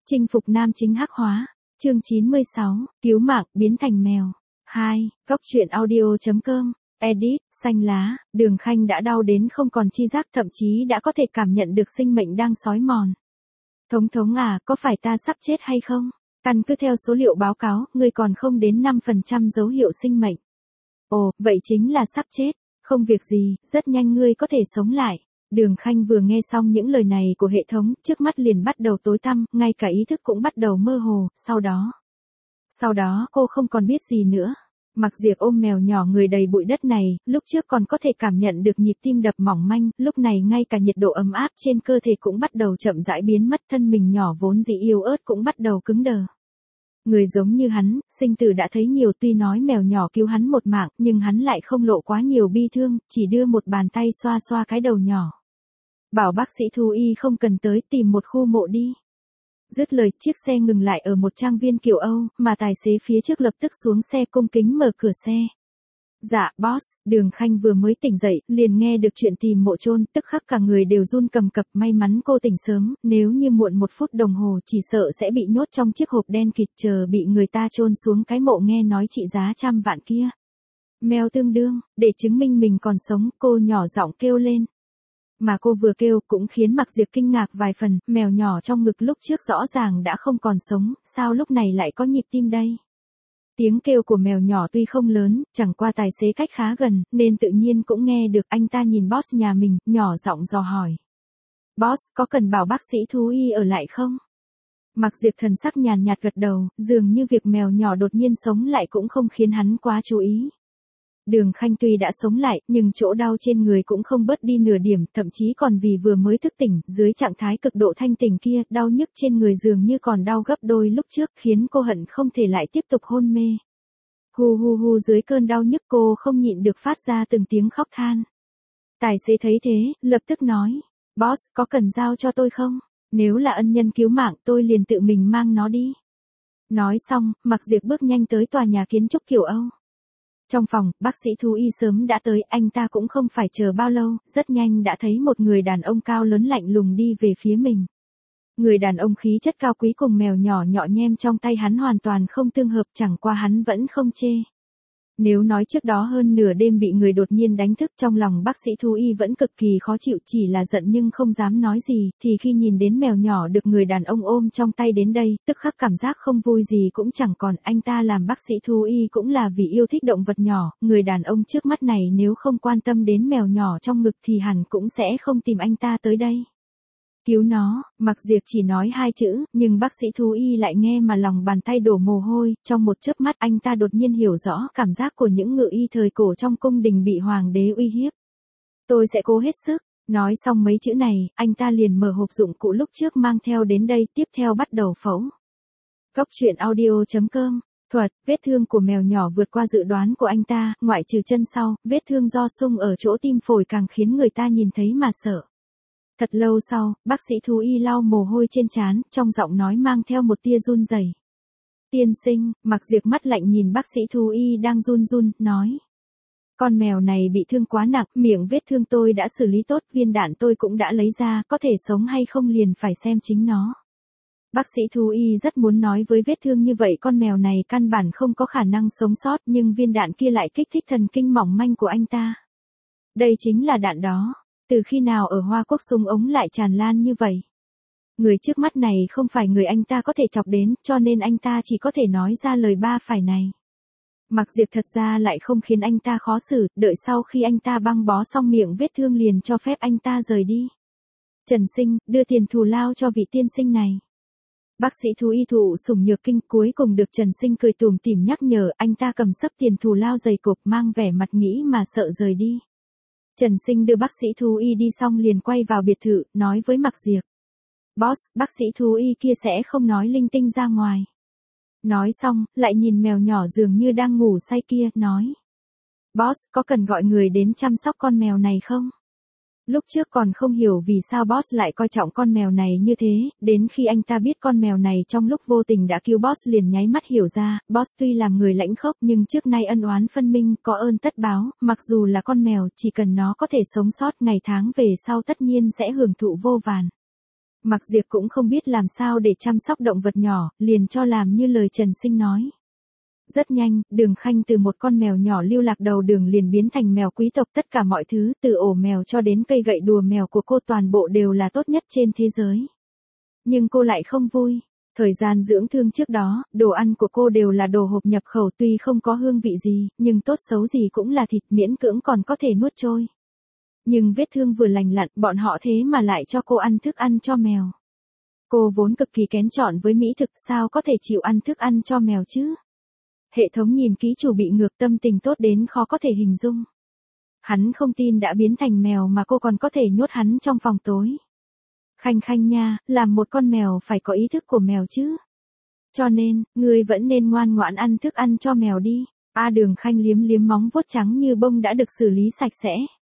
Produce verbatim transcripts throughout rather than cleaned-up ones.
Chinh phục nam chính hắc hóa. Chương chín mươi sáu, cứu mạng, biến thành mèo. hai. Góc truyện audio.com. Edit, xanh lá, Đường Khanh đã đau đến không còn chi giác, thậm chí đã có thể cảm nhận được sinh mệnh đang xói mòn. Thống thống à, có phải ta sắp chết hay không? Căn cứ theo số liệu báo cáo, ngươi còn không đến năm phần trăm dấu hiệu sinh mệnh. Ồ, vậy chính là sắp chết. Không việc gì, rất nhanh ngươi có thể sống lại. Đường Khanh vừa nghe xong những lời này của hệ thống, trước mắt liền bắt đầu tối tăm, ngay cả ý thức cũng bắt đầu mơ hồ, sau đó. Sau đó cô không còn biết gì nữa. Mặc Diệp ôm mèo nhỏ người đầy bụi đất này, lúc trước còn có thể cảm nhận được nhịp tim đập mỏng manh, lúc này ngay cả nhiệt độ ấm áp trên cơ thể cũng bắt đầu chậm rãi biến mất, thân mình nhỏ vốn dĩ yếu ớt cũng bắt đầu cứng đờ. Người giống như hắn, sinh tử đã thấy nhiều, tuy nói mèo nhỏ cứu hắn một mạng, nhưng hắn lại không lộ quá nhiều bi thương, chỉ đưa một bàn tay xoa xoa cái đầu nhỏ. Bảo bác sĩ thú y không cần tới, tìm một khu mộ đi. Dứt lời, chiếc xe ngừng lại ở một trang viên kiểu Âu, mà tài xế phía trước lập tức xuống xe cung kính mở cửa xe. Dạ, boss. Đường Khanh vừa mới tỉnh dậy, liền nghe được chuyện tìm mộ chôn, tức khắc cả người đều run cầm cập, may mắn cô tỉnh sớm, nếu như muộn một phút đồng hồ chỉ sợ sẽ bị nhốt trong chiếc hộp đen kịt chờ bị người ta chôn xuống cái mộ nghe nói trị giá trăm vạn kia. Mèo tương đương, để chứng minh mình còn sống, cô nhỏ giọng kêu lên. Mà cô vừa kêu cũng khiến Mạc Diệp kinh ngạc vài phần, mèo nhỏ trong ngực lúc trước rõ ràng đã không còn sống, sao lúc này lại có nhịp tim đây? Tiếng kêu của mèo nhỏ tuy không lớn, chẳng qua tài xế cách khá gần, nên tự nhiên cũng nghe được. Anh ta nhìn boss nhà mình, nhỏ giọng dò hỏi. Boss, có cần bảo bác sĩ thú y ở lại không? Mạc Diệp thần sắc nhàn nhạt gật đầu, dường như việc mèo nhỏ đột nhiên sống lại cũng không khiến hắn quá chú ý. Đường Khanh tuy đã sống lại, nhưng chỗ đau trên người cũng không bớt đi nửa điểm, thậm chí còn vì vừa mới thức tỉnh, dưới trạng thái cực độ thanh tỉnh kia, đau nhức trên người dường như còn đau gấp đôi lúc trước, khiến cô hận không thể lại tiếp tục hôn mê. Hu hu hu, dưới cơn đau nhức cô không nhịn được phát ra từng tiếng khóc than. Tài xế thấy thế, lập tức nói, boss, có cần giao cho tôi không? Nếu là ân nhân cứu mạng tôi liền tự mình mang nó đi. Nói xong, Mạc Diệp bước nhanh tới tòa nhà kiến trúc kiểu Âu. Trong phòng, bác sĩ thú y sớm đã tới, anh ta cũng không phải chờ bao lâu, rất nhanh đã thấy một người đàn ông cao lớn lạnh lùng đi về phía mình. Người đàn ông khí chất cao quý cùng mèo nhỏ nhọ nhem trong tay hắn hoàn toàn không tương hợp, chẳng qua hắn vẫn không chê. Nếu nói trước đó hơn nửa đêm bị người đột nhiên đánh thức, trong lòng bác sĩ thú y vẫn cực kỳ khó chịu, chỉ là giận nhưng không dám nói gì, thì khi nhìn đến mèo nhỏ được người đàn ông ôm trong tay đến đây, tức khắc cảm giác không vui gì cũng chẳng còn. Anh ta làm bác sĩ thú y cũng là vì yêu thích động vật nhỏ, người đàn ông trước mắt này nếu không quan tâm đến mèo nhỏ trong ngực thì hẳn cũng sẽ không tìm anh ta tới đây. Cứu nó. Mạc Diệp chỉ nói hai chữ, nhưng bác sĩ thú y lại nghe mà lòng bàn tay đổ mồ hôi, trong một chớp mắt anh ta đột nhiên hiểu rõ cảm giác của những ngự y thời cổ trong cung đình bị hoàng đế uy hiếp. Tôi sẽ cố hết sức. Nói xong mấy chữ này, anh ta liền mở hộp dụng cụ lúc trước mang theo đến đây, tiếp theo bắt đầu phẫu. Góc truyện audio.com. Thuật, vết thương của mèo nhỏ vượt qua dự đoán của anh ta, ngoại trừ chân sau, vết thương do xung ở chỗ tim phổi càng khiến người ta nhìn thấy mà sợ. Thật lâu sau, bác sĩ thú y lau mồ hôi trên trán, trong giọng nói mang theo một tia run rẩy. Tiên sinh, Mạc Diệp mắt lạnh nhìn bác sĩ thú y đang run run, nói. Con mèo này bị thương quá nặng, miệng vết thương tôi đã xử lý tốt, viên đạn tôi cũng đã lấy ra, có thể sống hay không liền phải xem chính nó. Bác sĩ thú y rất muốn nói với vết thương như vậy con mèo này căn bản không có khả năng sống sót, nhưng viên đạn kia lại kích thích thần kinh mỏng manh của anh ta. Đây chính là đạn đó. Từ khi nào ở Hoa Quốc súng ống lại tràn lan như vậy? Người trước mắt này không phải người anh ta có thể chọc đến, cho nên anh ta chỉ có thể nói ra lời ba phải này. Mạc Diệp thật ra lại không khiến anh ta khó xử, đợi sau khi anh ta băng bó xong miệng vết thương liền cho phép anh ta rời đi. Trần Sinh, đưa tiền thù lao cho vị tiên sinh này. Bác sĩ thú y thụ sủng nhược kinh, cuối cùng được Trần Sinh cười tủm tỉm nhắc nhở, anh ta cầm xấp tiền thù lao dày cộp mang vẻ mặt nghĩ mà sợ rời đi. Trần Sinh đưa bác sĩ thú y đi xong liền quay vào biệt thự, nói với Mạc Diệp. Boss, bác sĩ thú y kia sẽ không nói linh tinh ra ngoài. Nói xong, lại nhìn mèo nhỏ dường như đang ngủ say kia, nói. Boss, có cần gọi người đến chăm sóc con mèo này không? Lúc trước còn không hiểu vì sao boss lại coi trọng con mèo này như thế, đến khi anh ta biết con mèo này trong lúc vô tình đã cứu boss liền nháy mắt hiểu ra, boss tuy làm người lãnh khốc nhưng trước nay ân oán phân minh, có ơn tất báo, mặc dù là con mèo, chỉ cần nó có thể sống sót ngày tháng về sau tất nhiên sẽ hưởng thụ vô vàn. Mặc Diệp cũng không biết làm sao để chăm sóc động vật nhỏ, liền cho làm như lời Trần Sinh nói. Rất nhanh, Đường Khanh từ một con mèo nhỏ lưu lạc đầu đường liền biến thành mèo quý tộc, tất cả mọi thứ, từ ổ mèo cho đến cây gậy đùa mèo của cô toàn bộ đều là tốt nhất trên thế giới. Nhưng cô lại không vui. Thời gian dưỡng thương trước đó, đồ ăn của cô đều là đồ hộp nhập khẩu, tuy không có hương vị gì, nhưng tốt xấu gì cũng là thịt, miễn cưỡng còn có thể nuốt trôi. Nhưng vết thương vừa lành lặn, bọn họ thế mà lại cho cô ăn thức ăn cho mèo. Cô vốn cực kỳ kén chọn với mỹ thực, sao có thể chịu ăn thức ăn cho mèo chứ? Hệ thống nhìn ký chủ bị ngược, tâm tình tốt đến khó có thể hình dung. Hắn không tin đã biến thành mèo mà cô còn có thể nhốt hắn trong phòng tối. Khanh Khanh nha, làm một con mèo phải có ý thức của mèo chứ. Cho nên, ngươi vẫn nên ngoan ngoãn ăn thức ăn cho mèo đi. A Đường Khanh liếm liếm móng vuốt trắng như bông đã được xử lý sạch sẽ.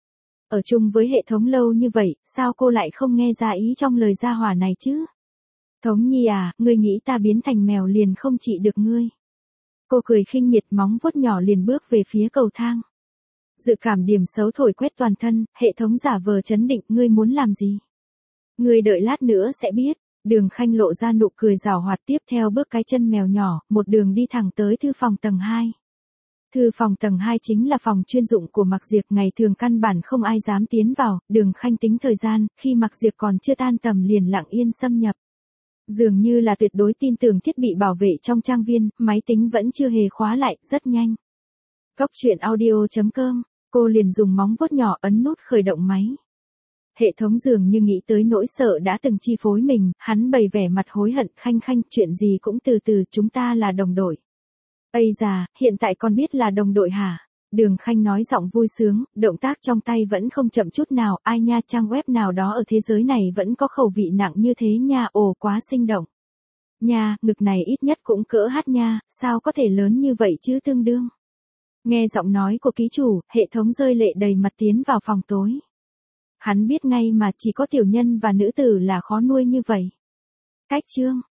Ở chung với hệ thống lâu như vậy, sao cô lại không nghe ra ý trong lời gia hỏa này chứ? Thống Nhi à, ngươi nghĩ ta biến thành mèo liền không trị được ngươi. Cô cười khinh miệt, móng vuốt nhỏ liền bước về phía cầu thang. Dự cảm điểm xấu thổi quét toàn thân, hệ thống giả vờ chấn định, ngươi muốn làm gì? Ngươi đợi lát nữa sẽ biết. Đường Khanh lộ ra nụ cười giảo hoạt, tiếp theo bước cái chân mèo nhỏ, một đường đi thẳng tới thư phòng tầng hai. Thư phòng tầng hai chính là phòng chuyên dụng của Mạc Diệp, ngày thường căn bản không ai dám tiến vào. Đường Khanh tính thời gian, khi Mạc Diệp còn chưa tan tầm liền lặng yên xâm nhập. Dường như là tuyệt đối tin tưởng thiết bị bảo vệ trong trang viên, máy tính vẫn chưa hề khóa lại, rất nhanh. Cốc truyện audio chấm com, cô liền dùng móng vuốt nhỏ ấn nút khởi động máy. Hệ thống dường như nghĩ tới nỗi sợ đã từng chi phối mình, hắn bày vẻ mặt hối hận. Khanh Khanh, chuyện gì cũng từ từ, chúng ta là đồng đội. Ây già, hiện tại con biết là đồng đội hả? Đường Khanh nói giọng vui sướng, động tác trong tay vẫn không chậm chút nào. Ai nha, trang web nào đó ở thế giới này vẫn có khẩu vị nặng như thế nha, ồ quá sinh động. Nha, ngực này ít nhất cũng cỡ hát nha, sao có thể lớn như vậy chứ tương đương. Nghe giọng nói của ký chủ, hệ thống rơi lệ đầy mặt tiến vào phòng tối. Hắn biết ngay mà chỉ có tiểu nhân và nữ tử là khó nuôi như vậy. Cách chương